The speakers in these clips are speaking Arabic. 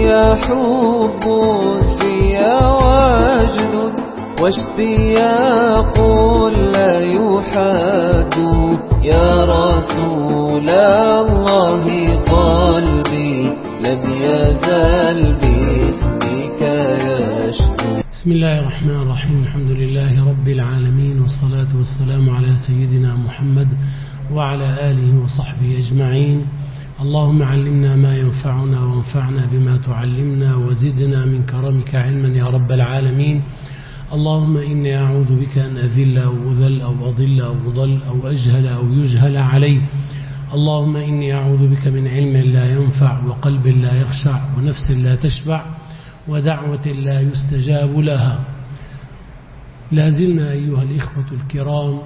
في حب في وجد واشتياق لا يحاد يا رسول الله قلبي لم يزل باسمك يشكو. بسم الله الرحمن الرحيم. الحمد لله رب العالمين، والصلاة والسلام على سيدنا محمد وعلى آله وصحبه أجمعين. اللهم علمنا ما ينفعنا وانفعنا بما تعلمنا وزدنا من كرمك علما يا رب العالمين. اللهم إني أعوذ بك أن أذل أو أذل أو أضل أو أضل أو أجهل أو يجهل علي. اللهم إني أعوذ بك من علم لا ينفع وقلب لا يخشع ونفس لا تشبع ودعوة لا يستجاب لها. لازلنا أيها الإخوة الكرام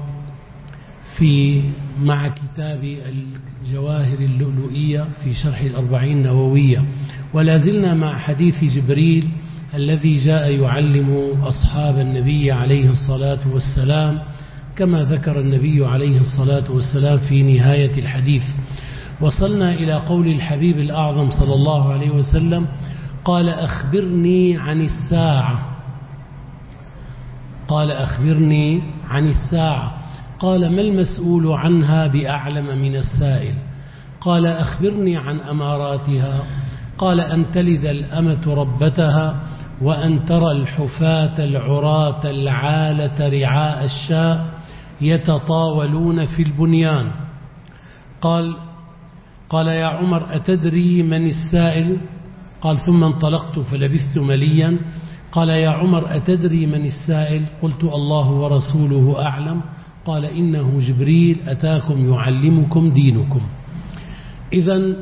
مع كتاب الجواهر اللؤلؤية في شرح الأربعين النووية، ولازلنا مع حديث جبريل الذي جاء يعلم أصحاب النبي عليه الصلاة والسلام كما ذكر النبي عليه الصلاة والسلام في نهاية الحديث. وصلنا إلى قول الحبيب الأعظم صلى الله عليه وسلم قال أخبرني عن الساعة. قال أخبرني عن الساعة. قال ما المسؤول عنها بأعلم من السائل؟ قال أخبرني عن أماراتها. قال أن تلد الأمة ربتها وأن ترى الحفاة العراة العالة رعاء الشاء يتطاولون في البنيان. قال يا عمر أتدري من السائل؟ قال ثم انطلقت فلبثت مليا. قال يا عمر أتدري من السائل؟ قلت الله ورسوله أعلم. قال إنه جبريل أتاكم يعلمكم دينكم. إذن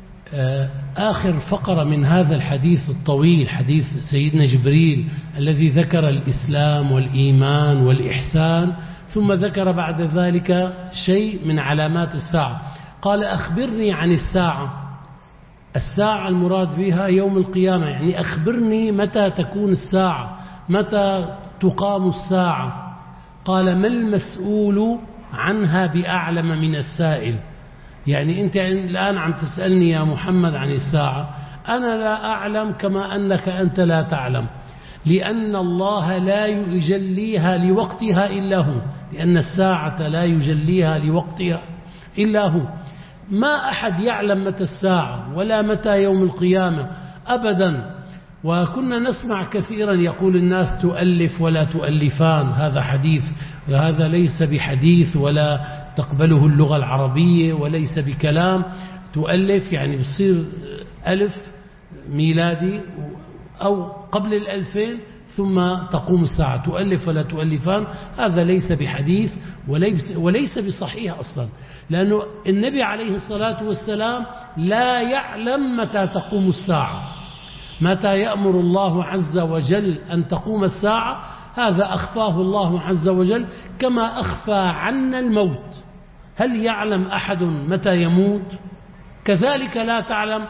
آخر فقرة من هذا الحديث الطويل، حديث سيدنا جبريل الذي ذكر الإسلام والإيمان والإحسان، ثم ذكر بعد ذلك شيء من علامات الساعة. قال أخبرني عن الساعة. الساعة المراد بها يوم القيامة، يعني أخبرني متى تكون الساعة، متى تقام الساعة. قال ما المسؤول عنها بأعلم من السائل؟ يعني أنت الآن عم تسألني يا محمد عن الساعة، أنا لا أعلم كما أنك أنت لا تعلم، لأن الله لا يجليها لوقتها إلا هو، لأن الساعة لا يجليها لوقتها إلا هو. ما أحد يعلم متى الساعة ولا متى يوم القيامة أبدا. وكنا نسمع كثيرا يقول الناس تؤلف ولا تؤلفان، هذا حديث وهذا ليس بحديث ولا تقبله اللغة العربية وليس بكلام. تؤلف يعني بصير ألف ميلادي أو قبل 2000 ثم تقوم الساعة. تؤلف ولا تؤلفان هذا ليس بحديث وليس بصحيح أصلا، لأنه النبي عليه الصلاة والسلام لا يعلم متى تقوم الساعة. متى يأمر الله عز وجل أن تقوم الساعة هذا أخفاه الله عز وجل، كما أخفى عنا الموت. هل يعلم أحد متى يموت؟ كذلك لا تعلم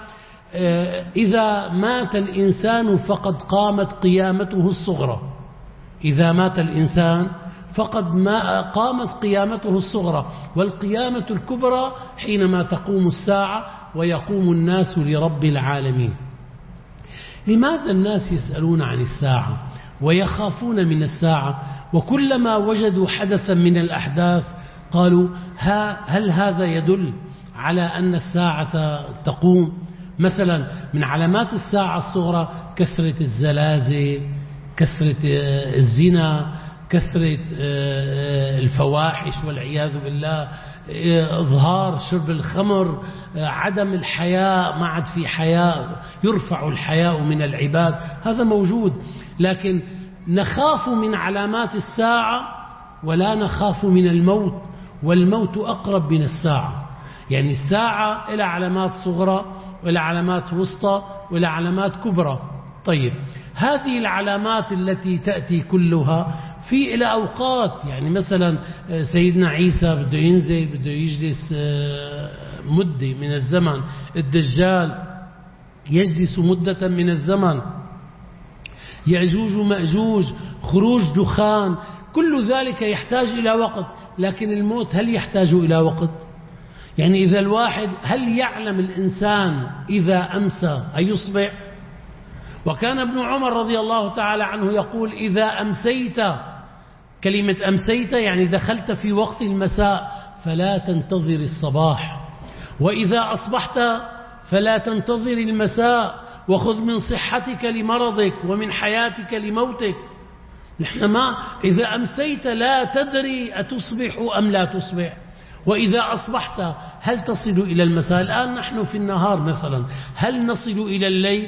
إذا مات الإنسان فقد قامت قيامته الصغرى. إذا مات الإنسان فقد قامت قيامته الصغرى، والقيامة الكبرى حينما تقوم الساعة ويقوم الناس لرب العالمين. لماذا الناس يسألون عن الساعة ويخافون من الساعة؟ وكلما وجدوا حدثا من الأحداث قالوا هل هذا يدل على أن الساعة تقوم؟ مثلا من علامات الساعة الصغرى كثرة الزلازل، كثرة الزنا، كثرة الفواحش والعياذ بالله، إظهار شرب الخمر، عدم الحياء، ما عاد في حياء، يرفع الحياء من العباد، هذا موجود. لكن نخاف من علامات الساعة ولا نخاف من الموت، والموت أقرب من الساعة. يعني الساعة إلى علامات صغرى وإلى علامات وسطى وإلى علامات كبرى. طيب هذه العلامات التي تأتي كلها في إلى أوقات، يعني مثلا سيدنا عيسى بده ينزل، بده يجلس مدة من الزمن، الدجال يجلس مدة من الزمن، يأجوج ومأجوج، خروج دخان، كل ذلك يحتاج إلى وقت. لكن الموت هل يحتاج إلى وقت؟ يعني إذا الواحد، هل يعلم الإنسان إذا أمسى أيصبح؟ وكان ابن عمر رضي الله تعالى عنه يقول إذا أمسيت، كلمة أمسيت يعني دخلت في وقت المساء، فلا تنتظر الصباح، وإذا أصبحت فلا تنتظر المساء، وخذ من صحتك لمرضك ومن حياتك لموتك. نحن ما إذا أمسيت لا تدري أتصبح أم لا تصبح، وإذا أصبحت هل تصل إلى المساء؟ الآن نحن في النهار مثلا، هل نصل إلى الليل؟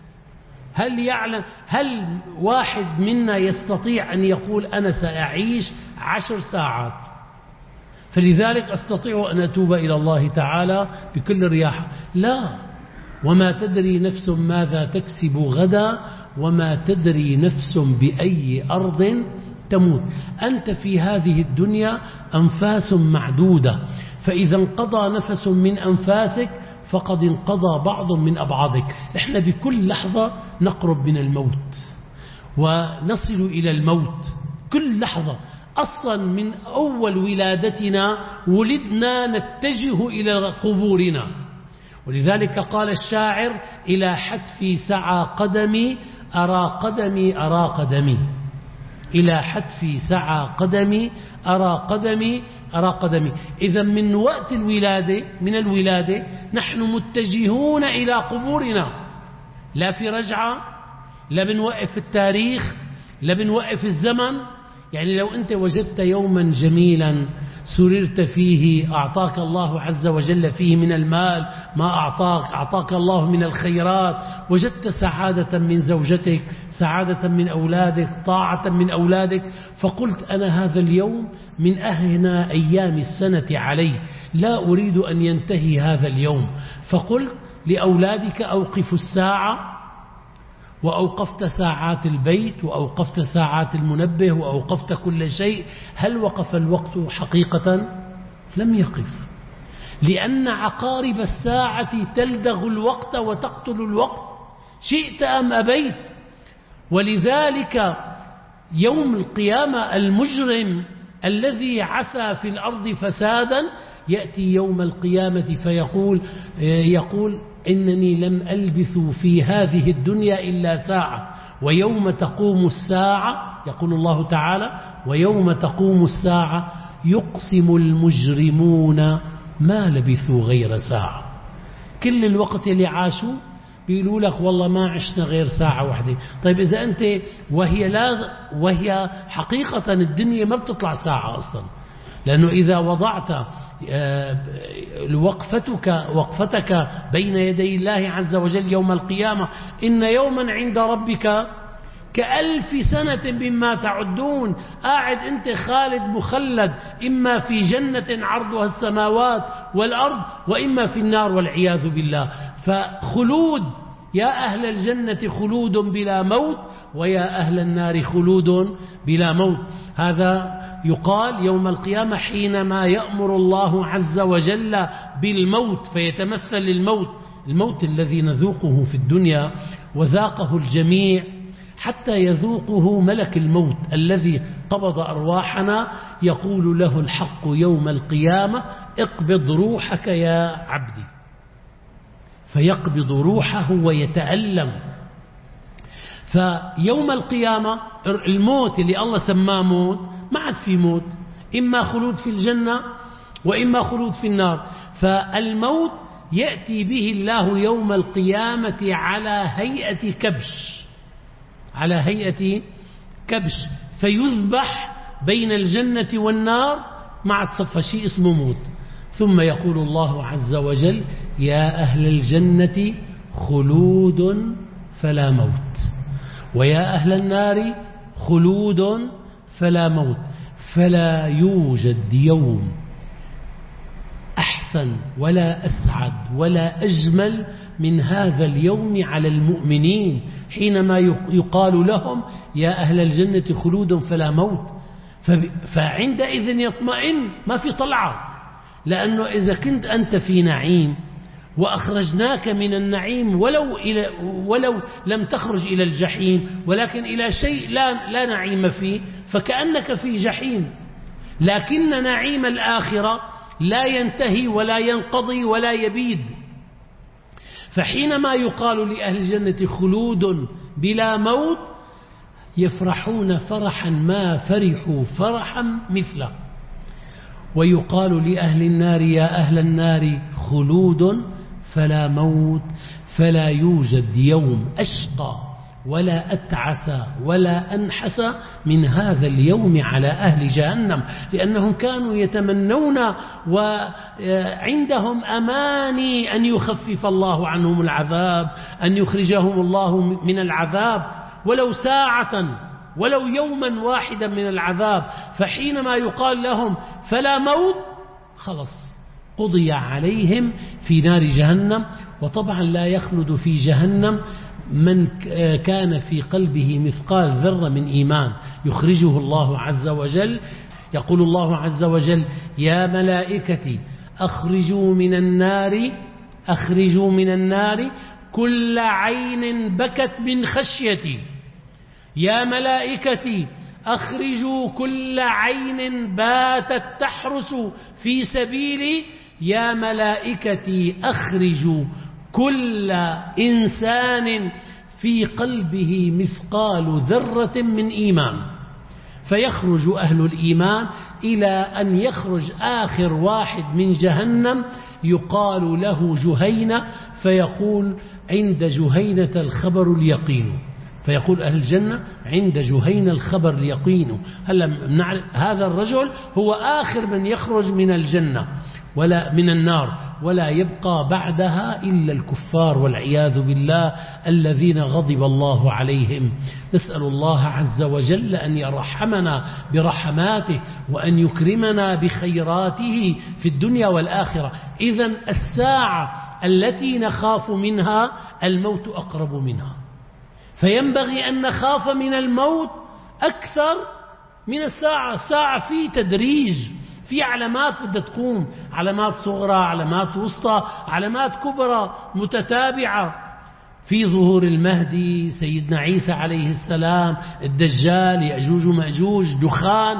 هل واحد منا يستطيع أن يقول أنا سأعيش 10 ساعات؟ فلذلك أستطيع أن أتوب إلى الله تعالى بكل رياحة. لا، وما تدري نفس ماذا تكسب غدا، وما تدري نفس بأي أرض تموت. أنت في هذه الدنيا أنفاس معدودة، فإذا انقضى نفس من أنفاسك فقد انقضى بعض من أبعادك. إحنا بكل لحظة نقرب من الموت ونصل إلى الموت كل لحظة. أصلا من أول ولادتنا ولدنا نتجه إلى قبورنا، ولذلك قال الشاعر إلى حتفي سعى قدمي أرى قدمي أرى قدمي، إلى حتفي سعى قدمي أرى قدمي أرى قدمي. إذا من وقت الولادة، من الولادة نحن متجهون إلى قبورنا، لا في رجعة، لا بنوقف التاريخ، لا بنوقف الزمن. يعني لو أنت وجدت يوما جميلا سررت فيه، أعطاك الله عز وجل فيه من المال ما أعطاك الله من الخيرات، وجدت سعادة من زوجتك، سعادة من أولادك، طاعة من أولادك، فقلت أنا هذا اليوم من أهنى أيام السنة علي، لا أريد أن ينتهي هذا اليوم. فقلت لأولادك أوقفوا الساعة، وأوقفت ساعات البيت، وأوقفت ساعات المنبه، وأوقفت كل شيء. هل وقف الوقت حقيقة؟ لم يقف، لأن عقارب الساعة تلدغ الوقت وتقتل الوقت شئت أم أبيت. ولذلك يوم القيامة المجرم الذي عثى في الأرض فسادا يأتي يوم القيامة فيقول إنني لم ألبث في هذه الدنيا إلا ساعة، ويوم تقوم الساعة، يقول الله تعالى ويوم تقوم الساعة يقسم المجرمون ما لبثوا غير ساعة. كل الوقت اللي عاشوا بيقولوا لك والله ما عشنا غير ساعة واحدة. طيب إذا أنت وهي حقيقة الدنيا ما بتطلع ساعة أصلا، لأنه إذا وضعت وقفتك بين يدي الله عز وجل يوم القيامة، إن يوما عند ربك كألف سنة مما تعدون. قاعد أنت خالد مخلد، إما في جنة عرضها السماوات والأرض، وإما في النار والعياذ بالله. فخلود، يا أهل الجنة خلود بلا موت، ويا أهل النار خلود بلا موت. هذا يقال يوم القيامة حينما يأمر الله عز وجل بالموت، فيتمثل الموت الذي نذوقه في الدنيا وذاقه الجميع، حتى يذوقه ملك الموت الذي قبض أرواحنا، يقول له الحق يوم القيامة اقبض روحك يا عبدي، فيقبض روحه ويتألم. فيوم القيامة الموت اللي الله سماه موت ما عاد في موت، إما خلود في الجنة وإما خلود في النار. فالموت يأتي به الله يوم القيامة على هيئة كبش فيذبح بين الجنة والنار، ما عاد صفى شيء اسمه موت. ثم يقول الله عز وجل يا أهل الجنة خلود فلا موت، ويا أهل النار خلود فلا موت. فلا يوجد يوم أحسن ولا أسعد ولا أجمل من هذا اليوم على المؤمنين، حينما يقال لهم يا أهل الجنة خلود فلا موت. فعندئذ يطمئن، ما في طلعة، لأنه إذا كنت أنت في نعيم وأخرجناك من النعيم ولو لم تخرج إلى الجحيم، ولكن إلى شيء لا نعيم فيه، فكأنك في جحيم. لكن نعيم الآخرة لا ينتهي ولا ينقضي ولا يبيد. فحينما يقال لأهل الجنة خلود بلا موت يفرحون فرحا ما فرحوا فرحا مثله. ويقال لأهل النار يا أهل النار خلود فلا موت، فلا يوجد يوم أشقى ولا أتعس ولا أنحس من هذا اليوم على أهل جهنم، لأنهم كانوا يتمنون وعندهم أماني أن يخفف الله عنهم العذاب، أن يخرجهم الله من العذاب ولو ساعة ولو يوما واحدا من العذاب. فحينما يقال لهم فلا موت خلص قضي عليهم في نار جهنم. وطبعا لا يخلد في جهنم من كان في قلبه مثقال ذرة من إيمان، يخرجه الله عز وجل. يقول الله عز وجل يا ملائكتي أخرجوا من النار كل عين بكت من خشيتي، يا ملائكتي أخرجوا كل عين باتت تحرس في سبيلي، يا ملائكتي أخرجوا كل إنسان في قلبه مثقال ذرة من إيمان. فيخرج أهل الإيمان إلى أن يخرج آخر واحد من جهنم يقال له جهينة، فيقول عند جهينة الخبر اليقين. فيقول أهل الجنة عند جهينة الخبر اليقين. هذا الرجل هو آخر من يخرج من الجنة ولا من النار، ولا يبقى بعدها إلا الكفار والعياذ بالله الذين غضب الله عليهم. نسأل الله عز وجل أن يرحمنا برحماته وأن يكرمنا بخيراته في الدنيا والآخرة. إذن الساعة التي نخاف منها الموت أقرب منها، فينبغي أن نخاف من الموت أكثر من الساعة. الساعة في تدريج، في علامات بدها تقوم، علامات صغرى، علامات وسطى، علامات كبرى متتابعة، في ظهور المهدي، سيدنا عيسى عليه السلام، الدجال، يأجوج ومأجوج، دخان،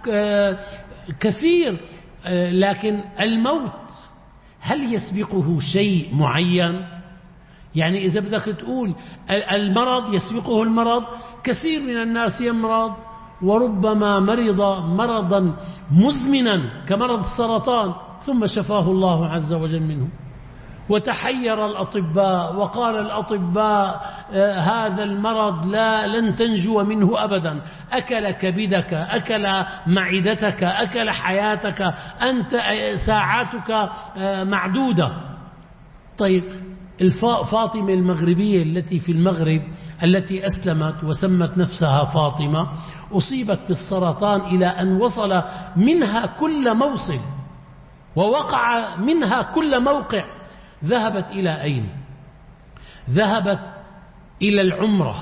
كثير. لكن الموت هل يسبقه شيء معين؟ يعني إذا بدك تقول المرض يسبقه المرض، كثير من الناس يمرض وربما مرض مرضا مزمنا كمرض السرطان ثم شفاه الله عز وجل منه. وتحير الأطباء وقال الأطباء هذا المرض لن تنجو منه أبدا، أكل كبدك، أكل معدتك، أكل حياتك، أنت ساعاتك معدودة. طيب فاطمة المغربية التي في المغرب التي أسلمت وسمت نفسها فاطمة أصيبت بالسرطان إلى أن وصل منها كل موصل ووقع منها كل موقع. ذهبت إلى أين؟ ذهبت إلى العمرة،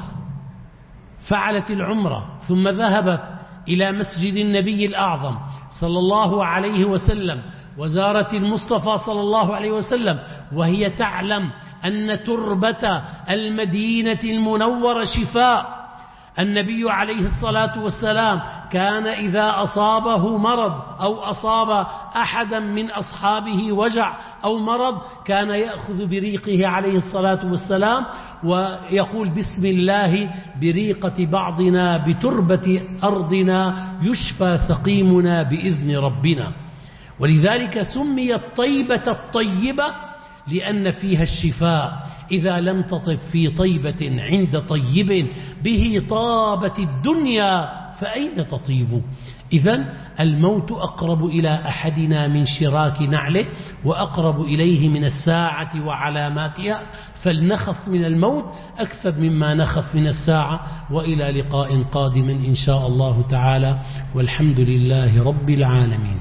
فعلت العمرة، ثم ذهبت إلى مسجد النبي الأعظم صلى الله عليه وسلم وزارت المصطفى صلى الله عليه وسلم، وهي تعلم أن تربة المدينة المنورة شفاء. النبي عليه الصلاة والسلام كان إذا أصابه مرض أو أصاب أحدا من أصحابه وجع أو مرض كان يأخذ بريقه عليه الصلاة والسلام ويقول بسم الله بريقة بعضنا بتربة أرضنا يشفى سقيمنا بإذن ربنا. ولذلك سميت طيبة الطيبة لأن فيها الشفاء. إذا لم تطب في طيبة عند طيب به طابت الدنيا فأين تطيب؟ إذن الموت أقرب إلى أحدنا من شراك نعله وأقرب إليه من الساعة وعلاماتها، فلنخف من الموت أكثر مما نخف من الساعة. وإلى لقاء قادم إن شاء الله تعالى، والحمد لله رب العالمين.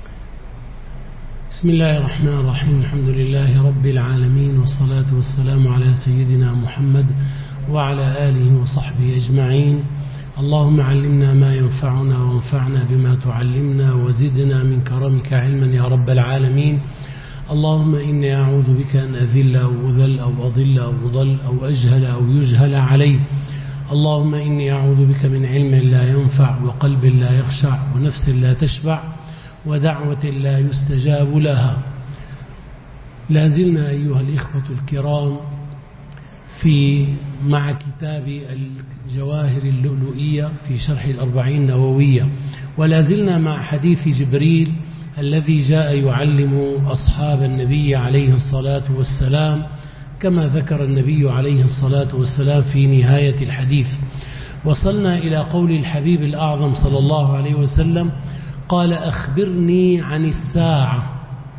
بسم الله الرحمن الرحيم. الحمد لله رب العالمين، والصلاة والسلام على سيدنا محمد وعلى آله وصحبه أجمعين. اللهم علمنا ما ينفعنا وانفعنا بما تعلمنا وزدنا من كرمك علما يا رب العالمين. اللهم إني أعوذ بك أن أذل أو أذل أو أضل أو أضل أو أجهل أو يجهل علي. اللهم إني أعوذ بك من علم لا ينفع وقلب لا يخشع ونفس لا تشبع ودعوة لا يستجاب لها. لا زلنا أيها الإخوة الكرام مع كتاب الجواهر اللؤلؤية في شرح الأربعين النووية، ولا زلنا مع حديث جبريل الذي جاء يعلم أصحاب النبي عليه الصلاة والسلام كما ذكر النبي عليه الصلاة والسلام في نهاية الحديث. وصلنا إلى قول الحبيب الأعظم صلى الله عليه وسلم: قال أخبرني عن الساعة.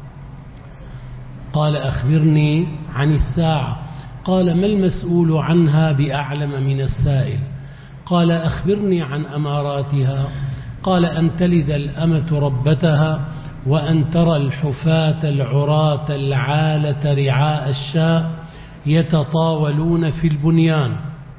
قال أخبرني عن الساعة. قال: ما المسؤول عنها بأعلم من السائل؟ قال: أخبرني عن أماراتها. قال: أن تلد الأمة ربتها، وأن ترى الحفاة العراة العالة رعاء الشاء يتطاولون في البنيان.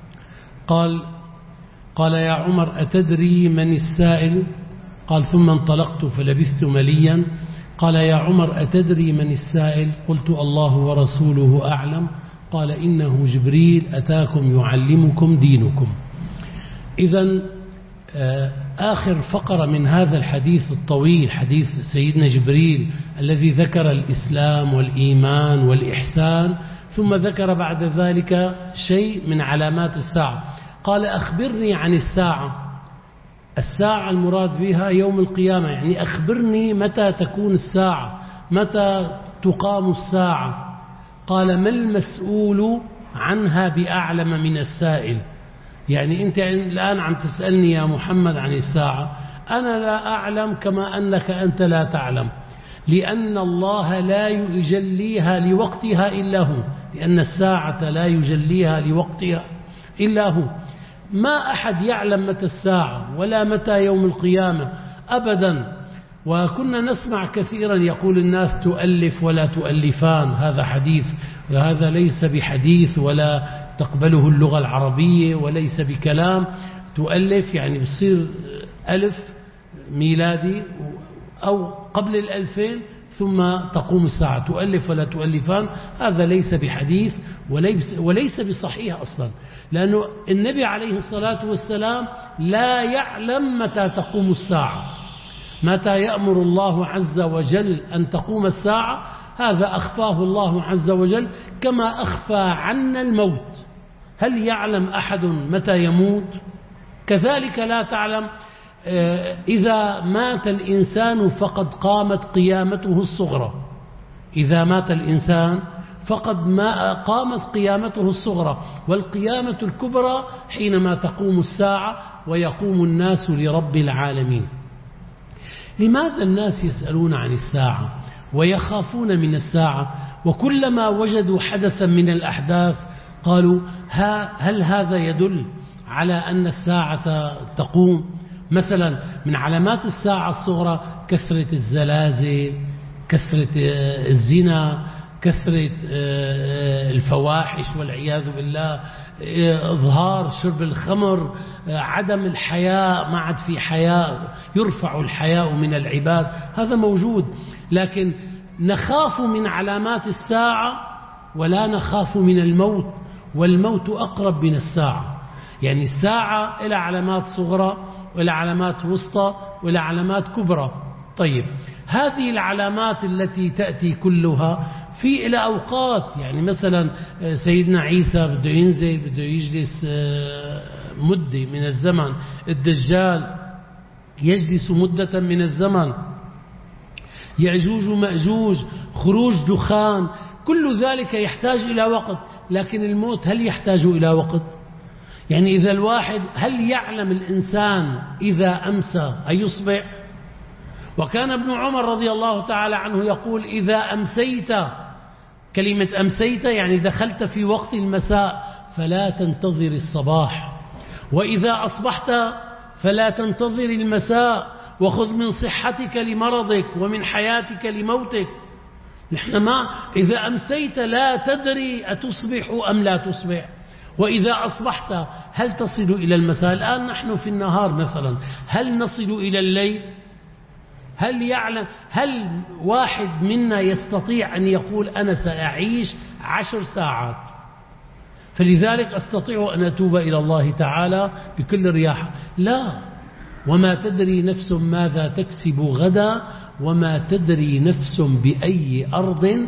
قال: يا عمر أتدري من السائل؟ قال: ثم انطلقت فلبثت مليا. قال: يا عمر أتدري من السائل؟ قلت: الله ورسوله أعلم. قال: إنه جبريل أتاكم يعلمكم دينكم. إذن آخر فقرة من هذا الحديث الطويل، حديث سيدنا جبريل الذي ذكر الإسلام والإيمان والإحسان، ثم ذكر بعد ذلك شيء من علامات الساعة. قال: أخبرني عن الساعة. الساعة المراد بها يوم القيامة، يعني أخبرني متى تكون الساعة، متى تقام الساعة. قال: ما المسؤول عنها بأعلم من السائل؟ يعني أنت الآن عم تسألني يا محمد عن الساعة، أنا لا أعلم كما أنك أنت لا تعلم، لأن الله لا يجليها لوقتها إلا هو، لأن الساعة لا يجليها لوقتها إلا هو. ما أحد يعلم متى الساعة ولا متى يوم القيامة أبدا. وكنا نسمع كثيرا يقول الناس تؤلف ولا تؤلفان، هذا حديث، وهذا ليس بحديث ولا تقبله اللغة العربية، وليس بكلام. تؤلف يعني بصير ألف ميلادي أو قبل 2000 ثم تقوم الساعة. تؤلف ولا تؤلفان، هذا ليس بحديث وليس بصحيح أصلا، لأنه النبي عليه الصلاة والسلام لا يعلم متى تقوم الساعة. متى يأمر الله عز وجل أن تقوم الساعة هذا أخفاه الله عز وجل، كما أخفى عنا الموت. هل يعلم أحد متى يموت؟ كذلك لا تعلم إذا مات الإنسان فقد قامت قيامته الصغرى. إذا مات الإنسان فقد قامت قيامته الصغرى، والقيامة الكبرى حينما تقوم الساعة ويقوم الناس لرب العالمين. لماذا الناس يسألون عن الساعة ويخافون من الساعة؟ وكلما وجدوا حدثا من الأحداث قالوا: هل هذا يدل على أن الساعة تقوم؟ مثلا من علامات الساعة الصغرى كثرة الزلازل، كثرة الزنا، كثرة الفواحش والعياذ بالله، إظهار شرب الخمر، عدم الحياء، ما عاد في حياء، يرفع الحياء من العباد، هذا موجود. لكن نخاف من علامات الساعة ولا نخاف من الموت، والموت أقرب من الساعة. يعني الساعة إلى علامات صغرى وإلى علامات وسطى وإلى علامات كبرى. طيب، هذه العلامات التي تأتي كلها في إلى أوقات، يعني مثلا سيدنا عيسى بده ينزل، بده يجلس مدة من الزمن، الدجال يجلس مدة من الزمن، يأجوج ومأجوج، خروج دخان، كل ذلك يحتاج إلى وقت. لكن الموت هل يحتاج إلى وقت؟ يعني إذا الواحد، هل يعلم الإنسان إذا أمسى أيصبح؟ وكان ابن عمر رضي الله تعالى عنه يقول: إذا أمسيت، كلمة أمسيت يعني دخلت في وقت المساء، فلا تنتظر الصباح، وإذا أصبحت فلا تنتظر المساء، وخذ من صحتك لمرضك ومن حياتك لموتك. نحن إذا أمسيت لا تدري أتصبح أم لا تصبح، وإذا أصبحت هل تصل إلى المساء؟ الآن نحن في النهار مثلا، هل نصل إلى الليل؟ هل يعلم؟ هل واحد منا يستطيع أن يقول أنا سأعيش 10 ساعات فلذلك أستطيع أن أتوب إلى الله تعالى بكل رياحة؟ لا. وما تدري نفس ماذا تكسب غدا، وما تدري نفس بأي أرض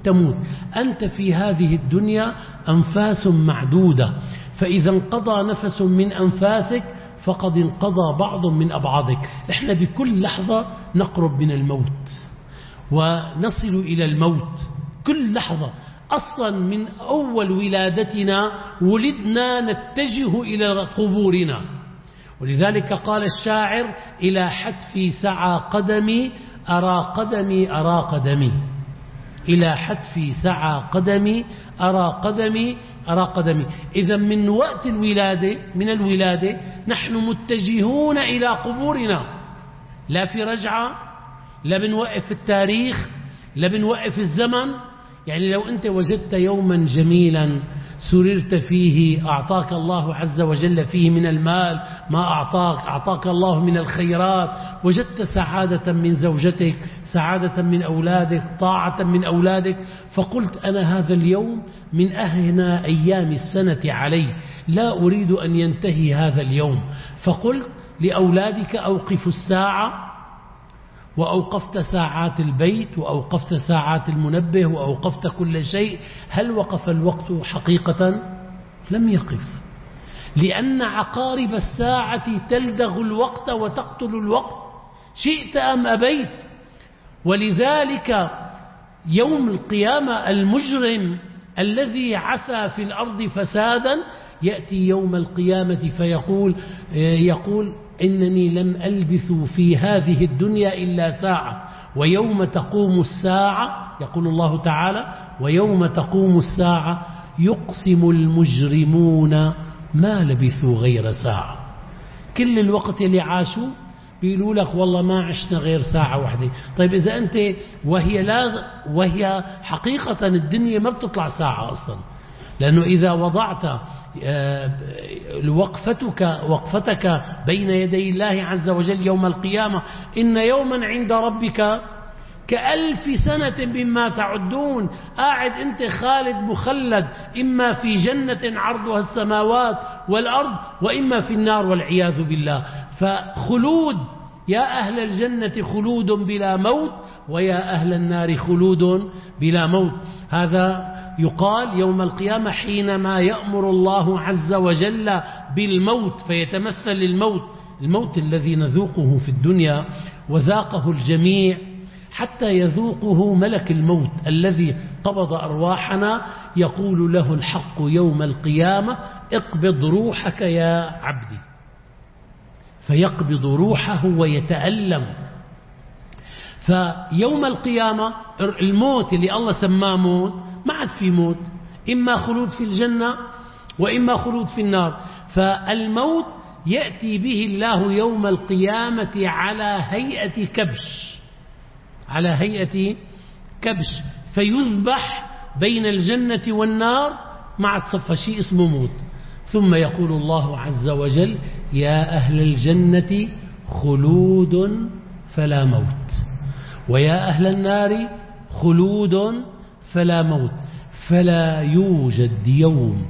تموت. أنت في هذه الدنيا أنفاس معدودة، فإذا انقضى نفس من أنفاسك فقد انقضى بعض من أبعادك. إحنا بكل لحظة نقرب من الموت ونصل إلى الموت كل لحظة. أصلا من أول ولادتنا ولدنا نتجه إلى قبورنا، ولذلك قال الشاعر: إلى حتفي سعى قدمي أرى قدمي أرى قدمي. إلى حتفي سعى قدمي أرى قدمي أرى قدمي. إذا من وقت الولادة نحن متجهون إلى قبورنا، لا في رجعة، لا بنوقف التاريخ، لا بنوقف الزمن. يعني لو أنت وجدت يوما جميلا سررت فيه، أعطاك الله عز وجل فيه من المال ما أعطاك الله من الخيرات، وجدت سعادة من زوجتك، سعادة من أولادك، طاعة من أولادك، فقلت: أنا هذا اليوم من أهنى أيام السنة علي، لا أريد أن ينتهي هذا اليوم. فقلت لأولادك: أوقفوا الساعة، وأوقفت ساعات البيت، وأوقفت ساعات المنبه، وأوقفت كل شيء. هل وقف الوقت حقيقة؟ لم يقف، لأن عقارب الساعة تلدغ الوقت وتقتل الوقت شئت أم أبيت. ولذلك يوم القيامة المجرم الذي عثى في الأرض فسادا يأتي يوم القيامة فيقول إنني لم ألبث في هذه الدنيا إلا ساعة، ويوم تقوم الساعة، يقول الله تعالى: ويوم تقوم الساعة يقسم المجرمون ما لبثوا غير ساعة. كل الوقت اللي عاشوا بيقولوا لك والله ما عشنا غير ساعة واحدة. طيب إذا أنت وهي حقيقة الدنيا ما بتطلع ساعة أصلا، لأنه إذا وضعت وقفتك بين يدي الله عز وجل يوم القيامة: إن يوما عند ربك كألف سنة مما تعدون. قاعد أنت خالد مخلد، إما في جنة عرضها السماوات والأرض، وإما في النار والعياذ بالله. فخلود، يا أهل الجنة خلود بلا موت، ويا أهل النار خلود بلا موت. هذا يقال يوم القيامة حينما يأمر الله عز وجل بالموت، فيتمثل الموت الذي نذوقه في الدنيا وذاقه الجميع، حتى يذوقه ملك الموت الذي قبض أرواحنا. يقول له الحق يوم القيامة: اقبض روحك يا عبدي، فيقبض روحه ويتألم. فيوم القيامة الموت اللي الله سماه موت ما عاد في موت، إما خلود في الجنة وإما خلود في النار. فالموت يأتي به الله يوم القيامة على هيئة كبش، فيذبح بين الجنة والنار، ما عاد صفى شيء اسمه موت. ثم يقول الله عز وجل: يا أهل الجنة خلود فلا موت، ويا أهل النار خلود فلا موت. فلا يوجد يوم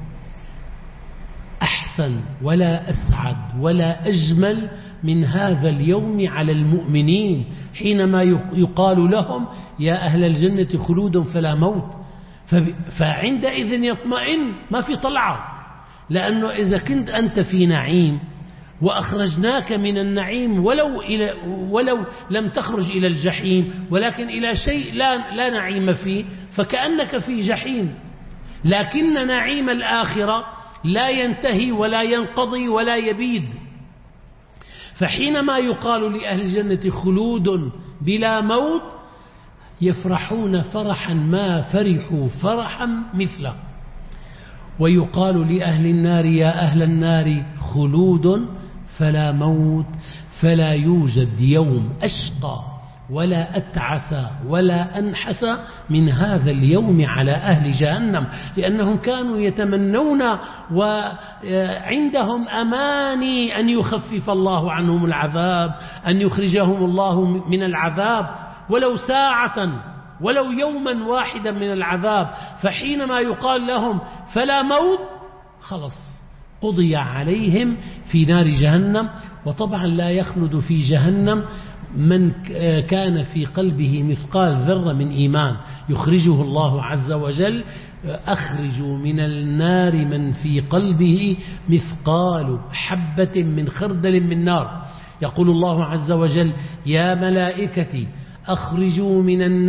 أحسن ولا أسعد ولا أجمل من هذا اليوم على المؤمنين، حينما يقال لهم: يا أهل الجنة خلود فلا موت. فعندئذ يطمئن، ما في طلعة، لأنه إذا كنت أنت في نعيم وأخرجناك من النعيم ولو لم تخرج إلى الجحيم، ولكن إلى شيء لا نعيم فيه، فكأنك في جحيم. لكن نعيم الآخرة لا ينتهي ولا ينقضي ولا يبيد. فحينما يقال لأهل الجنة خلود بلا موت يفرحون فرحا ما فرحوا فرحا مثله. ويقال لأهل النار: يا أهل النار خلود فلا موت. فلا يوجد يوم أشقى ولا أتعس ولا أنحس من هذا اليوم على أهل جهنم، لأنهم كانوا يتمنون وعندهم أماني أن يخفف الله عنهم العذاب، أن يخرجهم الله من العذاب ولو ساعة ولو يوما واحدا من العذاب. فحينما يقال لهم فلا موت، خلص قضي عليهم في نار جهنم. وطبعا لا يخلد في جهنم من كان في قلبه مثقال ذرة من إيمان، يخرجه الله عز وجل: أخرجوا من النار من في قلبه مثقال حبة من خردل من نار. يقول الله عز وجل: يا ملائكتي أخرجوا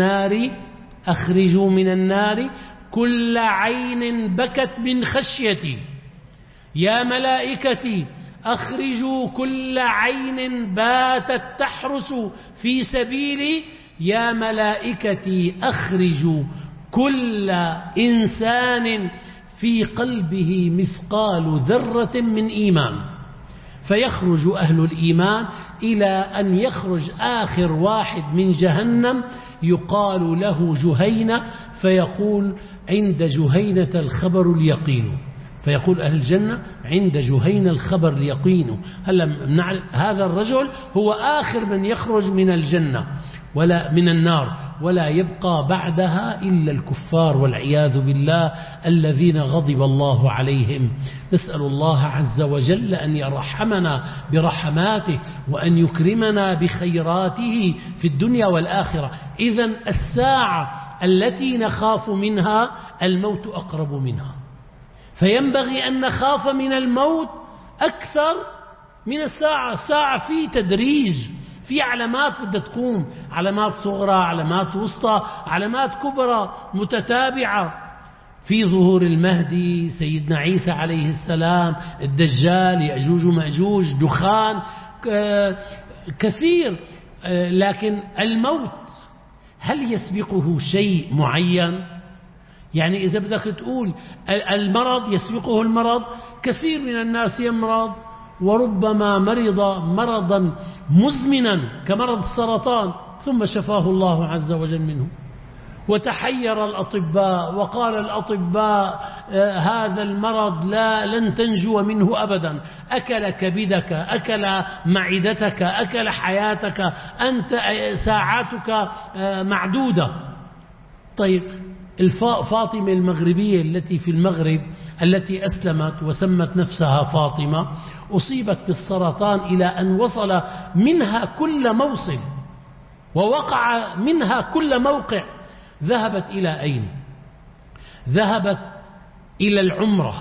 من النار كل عين بكت من خشيتي. يا ملائكتي أخرجوا كل عين باتت تحرس في سبيلي. يا ملائكتي أخرجوا كل إنسان في قلبه مثقال ذرة من إيمان. فيخرج أهل الإيمان إلى أن يخرج آخر واحد من جهنم يقال له جهينة، فيقول: عند جهينة الخبر اليقين. فيقول أهل الجنة: عند جهينة الخبر اليقين. هذا الرجل هو آخر من يخرج من الجنة ولا من النار، ولا يبقى بعدها إلا الكفار والعياذ بالله الذين غضب الله عليهم. نسأل الله عز وجل أن يرحمنا برحماته وأن يكرمنا بخيراته في الدنيا والآخرة. إذن الساعة التي نخاف منها الموت أقرب منها، فينبغي أن نخاف من الموت أكثر من الساعة. الساعة في تدريج، في علامات بدها تقوم، علامات صغرى، علامات وسطى، علامات كبرى متتابعة. في ظهور المهدي، سيدنا عيسى عليه السلام، الدجال، يأجوج ومأجوج، دخان، كثير. لكن الموت هل يسبقه شيء معين؟ يعني إذا بدك تقول المرض يسبقه المرض، كثير من الناس يمرض وربما مرض مرضا مزمنا كمرض السرطان ثم شفاه الله عز وجل منه. وتحير الأطباء وقال الأطباء: هذا المرض لن تنجو منه أبدا، أكل كبدك، أكل معدتك، أكل حياتك، أنت ساعاتك معدودة. طيب، فاطمة المغربية التي في المغرب التي أسلمت وسمت نفسها فاطمة أصيبت بالسرطان إلى أن وصل منها كل موصل ووقع منها كل موقع. ذهبت إلى أين؟ ذهبت إلى العمرة،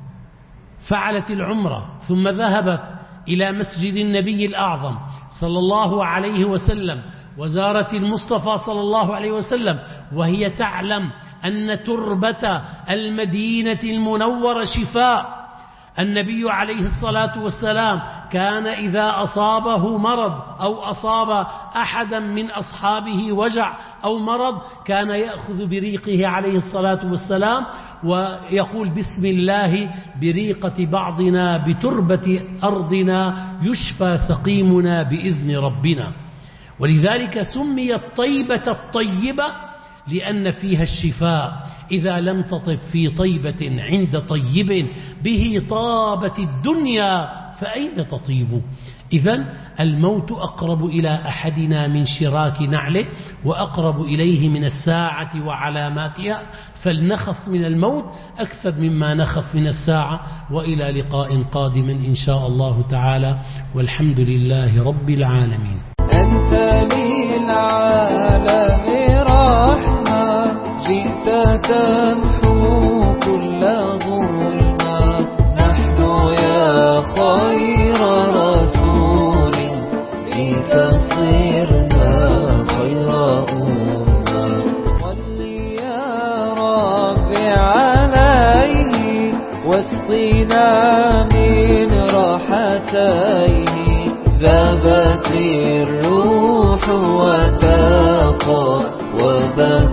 فعلت العمرة، ثم ذهبت إلى مسجد النبي الأعظم صلى الله عليه وسلم وزارت المصطفى صلى الله عليه وسلم، وهي تعلم أن تربة المدينة المنورة شفاء. النبي عليه الصلاة والسلام كان إذا أصابه مرض أو أصاب أحدا من أصحابه وجع أو مرض كان يأخذ بريقه عليه الصلاة والسلام ويقول: بسم الله بريقة بعضنا بتربة أرضنا يشفى سقيمنا بإذن ربنا. ولذلك سميت طيبة الطيبة لأن فيها الشفاء. إذا لم تطب في طيبة عند طيب به طابت الدنيا فأين تطيب؟ إذن الموت أقرب إلى أحدنا من شراك نعله وأقرب إليه من الساعة وعلاماتها، فلنخف من الموت أكثر مما نخف من الساعة. وإلى لقاء قادم إن شاء الله تعالى، والحمد لله رب العالمين. أنت للعالم رحمة، جئت تمحو كل ظلمة. نحن يا خير رسول فيك صرنا خير أمة. صل يا رب عليه واسقنا من راحتيه. ذابت الروح وتاقى وبكى